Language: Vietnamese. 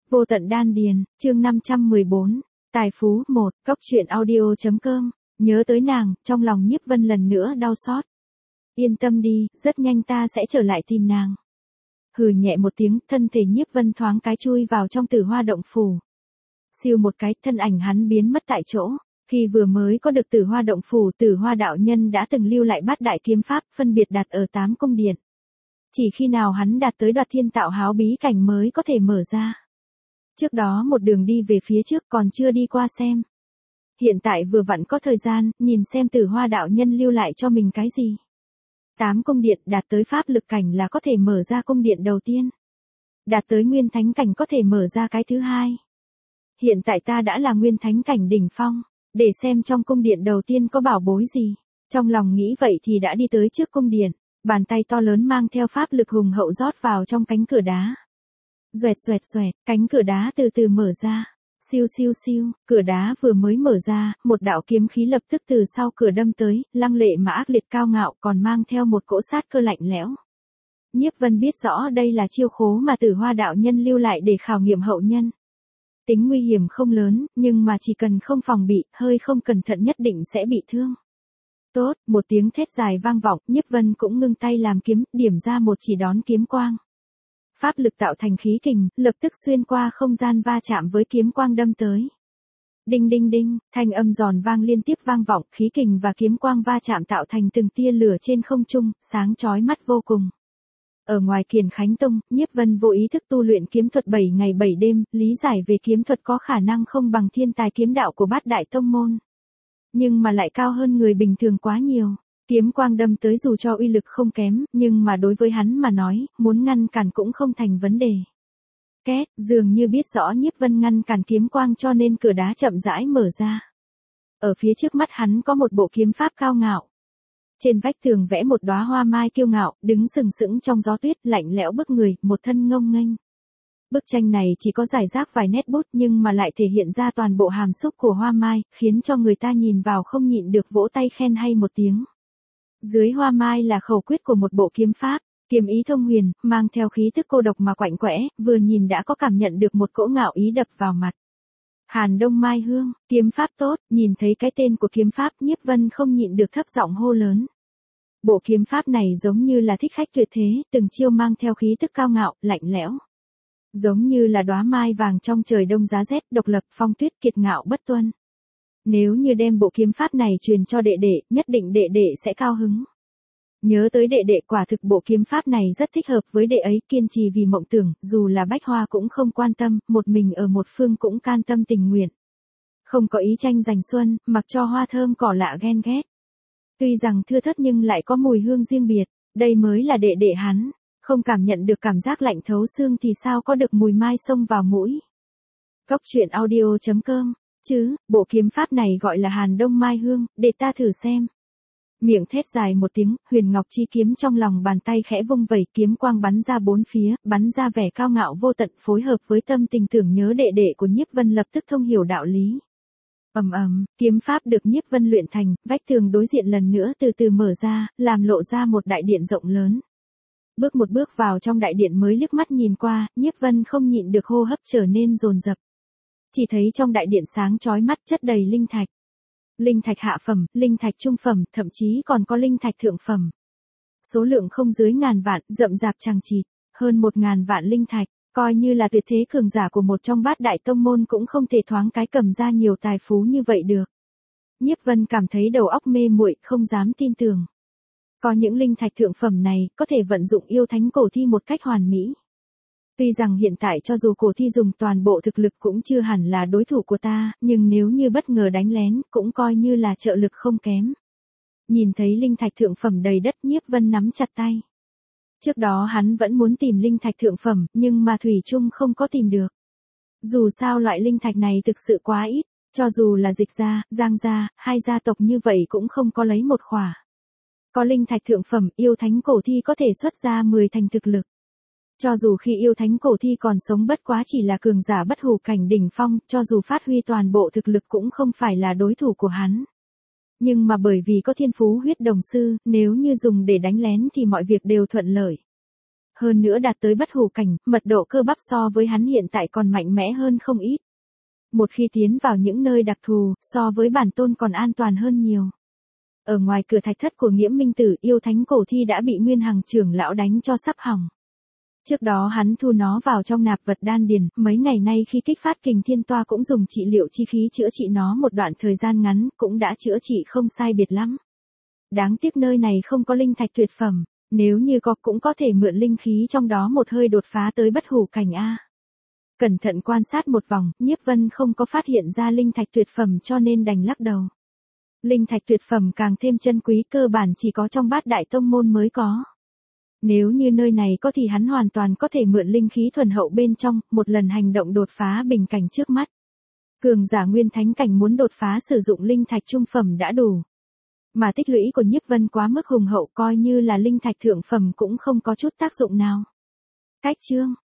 Vô tận đan điền, chương 514, tài phú 1, cốc truyện audio.com, nhớ tới nàng, trong lòng Nhiếp Vân lần nữa đau xót. Yên tâm đi, rất nhanh ta sẽ trở lại tìm nàng. Hừ nhẹ một tiếng, thân thể Nhiếp Vân thoáng cái chui vào trong Tử Hoa động phủ. Siêu một cái, thân ảnh hắn biến mất tại chỗ. Khi vừa mới có được Tử Hoa động phủ, Tử Hoa đạo nhân đã từng lưu lại bát đại kiếm pháp, phân biệt đặt ở 8 cung điện. Chỉ khi nào hắn đạt tới Đoạt Thiên Tạo Háo bí cảnh mới có thể mở ra. Trước đó một đường đi về phía trước còn chưa đi qua xem. Hiện tại vừa vặn có thời gian, nhìn xem Tử Hoa đạo nhân lưu lại cho mình cái gì. 8 cung điện đạt tới pháp lực cảnh là có thể mở ra cung điện đầu tiên. Đạt tới nguyên thánh cảnh có thể mở ra cái thứ hai. Hiện tại ta đã là nguyên thánh cảnh đỉnh phong, để xem trong cung điện đầu tiên có bảo bối gì. Trong lòng nghĩ vậy thì đã đi tới trước cung điện, bàn tay to lớn mang theo pháp lực hùng hậu rót vào trong cánh cửa đá. Xoẹt xoẹt xoẹt, cánh cửa đá từ từ mở ra. Siêu siêu siêu, cửa đá vừa mới mở ra, một đạo kiếm khí lập tức từ sau cửa đâm tới, lăng lệ mà ác liệt cao ngạo còn mang theo một cỗ sát cơ lạnh lẽo. Nhiếp Vân biết rõ đây là chiêu khố mà Tử Hoa đạo nhân lưu lại để khảo nghiệm hậu nhân. Tính nguy hiểm không lớn, nhưng mà chỉ cần không phòng bị, hơi không cẩn thận nhất định sẽ bị thương. Tốt, một tiếng thét dài vang vọng, Nhiếp Vân cũng ngưng tay làm kiếm, điểm ra một chỉ đón kiếm quang. Pháp lực tạo thành khí kình, lập tức xuyên qua không gian va chạm với kiếm quang đâm tới. Đinh đinh đinh, thanh âm giòn vang liên tiếp vang vọng, khí kình và kiếm quang va chạm tạo thành từng tia lửa trên không trung, sáng chói mắt vô cùng. Ở ngoài Kiền Khánh Tông, Nhiếp Vân vô ý thức tu luyện kiếm thuật 7 ngày 7 đêm, lý giải về kiếm thuật có khả năng không bằng thiên tài kiếm đạo của bát đại tông môn. Nhưng mà lại cao hơn người bình thường quá nhiều. Kiếm quang đâm tới dù cho uy lực không kém, nhưng mà đối với hắn mà nói, muốn ngăn cản cũng không thành vấn đề. Két, dường như biết rõ Nhiếp Vân ngăn cản kiếm quang cho nên cửa đá chậm rãi mở ra. Ở phía trước mắt hắn có một bộ kiếm pháp cao ngạo. Trên vách tường vẽ một đóa hoa mai kiêu ngạo, đứng sừng sững trong gió tuyết, lạnh lẽo bức người, một thân ngông nghênh. Bức tranh này chỉ có rải rác vài nét bút nhưng mà lại thể hiện ra toàn bộ hàm xúc của hoa mai, khiến cho người ta nhìn vào không nhịn được vỗ tay khen hay một tiếng. Dưới hoa mai là khẩu quyết của một bộ kiếm pháp, kiếm ý thông huyền, mang theo khí thức cô độc mà quạnh quẽ, vừa nhìn đã có cảm nhận được một cỗ ngạo ý đập vào mặt. Hàn Đông Mai Hương, kiếm pháp tốt, nhìn thấy cái tên của kiếm pháp, Nhiếp Vân không nhịn được thấp giọng hô lớn. Bộ kiếm pháp này giống như là thích khách tuyệt thế, từng chiêu mang theo khí tức cao ngạo, lạnh lẽo. Giống như là đóa mai vàng trong trời đông giá rét, độc lập, phong tuyết, kiệt ngạo bất tuân. Nếu như đem bộ kiếm pháp này truyền cho đệ đệ, nhất định đệ đệ sẽ cao hứng. Nhớ tới đệ đệ, quả thực bộ kiếm pháp này rất thích hợp với đệ ấy, kiên trì vì mộng tưởng, dù là Bách Hoa cũng không quan tâm, một mình ở một phương cũng can tâm tình nguyện. Không có ý tranh giành xuân, mặc cho hoa thơm cỏ lạ ghen ghét. Tuy rằng thưa thớt nhưng lại có mùi hương riêng biệt, đây mới là đệ đệ hắn, không cảm nhận được cảm giác lạnh thấu xương thì sao có được mùi mai xông vào mũi. Cốc truyện audio.com, chứ, bộ kiếm pháp này gọi là Hàn Đông Mai Hương, để ta thử xem. Miệng thét dài một tiếng, huyền ngọc chi kiếm trong lòng bàn tay khẽ vung vẩy, kiếm quang bắn ra bốn phía, bắn ra vẻ cao ngạo vô tận, phối hợp với tâm tình tưởng nhớ đệ đệ của Nhiếp Vân lập tức thông hiểu đạo lý. Ầm ầm, kiếm pháp được Nhiếp Vân luyện thành, vách tường đối diện lần nữa từ từ mở ra, làm lộ ra một đại điện rộng lớn. Bước một bước vào trong đại điện mới liếc mắt nhìn qua, Nhiếp Vân không nhịn được hô hấp trở nên dồn dập. Chỉ thấy trong đại điện sáng chói mắt, chất đầy linh thạch. Linh thạch hạ phẩm, linh thạch trung phẩm, thậm chí còn có linh thạch thượng phẩm. Số lượng không dưới ngàn vạn, rậm rạp chằng chịt, hơn 1000 vạn linh thạch, coi như là tuyệt thế cường giả của một trong bát đại tông môn cũng không thể thoáng cái cầm ra nhiều tài phú như vậy được. Nhiếp Vân cảm thấy đầu óc mê muội, không dám tin tưởng. Có những linh thạch thượng phẩm này, có thể vận dụng yêu thánh cổ thi một cách hoàn mỹ. Tuy rằng hiện tại cho dù cổ thi dùng toàn bộ thực lực cũng chưa hẳn là đối thủ của ta, nhưng nếu như bất ngờ đánh lén, cũng coi như là trợ lực không kém. Nhìn thấy linh thạch thượng phẩm đầy đất, Nhiếp Vân nắm chặt tay. Trước đó hắn vẫn muốn tìm linh thạch thượng phẩm, nhưng mà thủy chung không có tìm được. Dù sao loại linh thạch này thực sự quá ít, cho dù là Dịch gia, Giang gia, hai gia tộc như vậy cũng không có lấy một khỏa. Có linh thạch thượng phẩm, yêu thánh cổ thi có thể xuất ra 10 thành thực lực. Cho dù khi yêu thánh cổ thi còn sống bất quá chỉ là cường giả bất hủ cảnh đỉnh phong, cho dù phát huy toàn bộ thực lực cũng không phải là đối thủ của hắn. Nhưng mà bởi vì có thiên phú huyết đồng sư, nếu như dùng để đánh lén thì mọi việc đều thuận lợi. Hơn nữa đạt tới bất hủ cảnh, mật độ cơ bắp so với hắn hiện tại còn mạnh mẽ hơn không ít. Một khi tiến vào những nơi đặc thù, so với bản tôn còn an toàn hơn nhiều. Ở ngoài cửa thạch thất của Nghiễm Minh Tử, yêu thánh cổ thi đã bị Nguyên Hằng trưởng lão đánh cho sắp hỏng. Trước đó hắn thu nó vào trong nạp vật đan điền, mấy ngày nay khi kích phát kình thiên toa cũng dùng trị liệu chi khí chữa trị nó một đoạn thời gian ngắn, cũng đã chữa trị không sai biệt lắm. Đáng tiếc nơi này không có linh thạch tuyệt phẩm, nếu như có cũng có thể mượn linh khí trong đó một hơi đột phá tới bất hủ cảnh A. Cẩn thận quan sát một vòng, Nhiếp Vân không có phát hiện ra linh thạch tuyệt phẩm cho nên đành lắc đầu. Linh thạch tuyệt phẩm càng thêm chân quý, cơ bản chỉ có trong Bát Đại tông môn mới có. Nếu như nơi này có thì hắn hoàn toàn có thể mượn linh khí thuần hậu bên trong, một lần hành động đột phá bình cảnh trước mắt. Cường giả nguyên thánh cảnh muốn đột phá sử dụng linh thạch trung phẩm đã đủ. Mà tích lũy của Nhiếp Vân quá mức hùng hậu, coi như là linh thạch thượng phẩm cũng không có chút tác dụng nào. Cách chương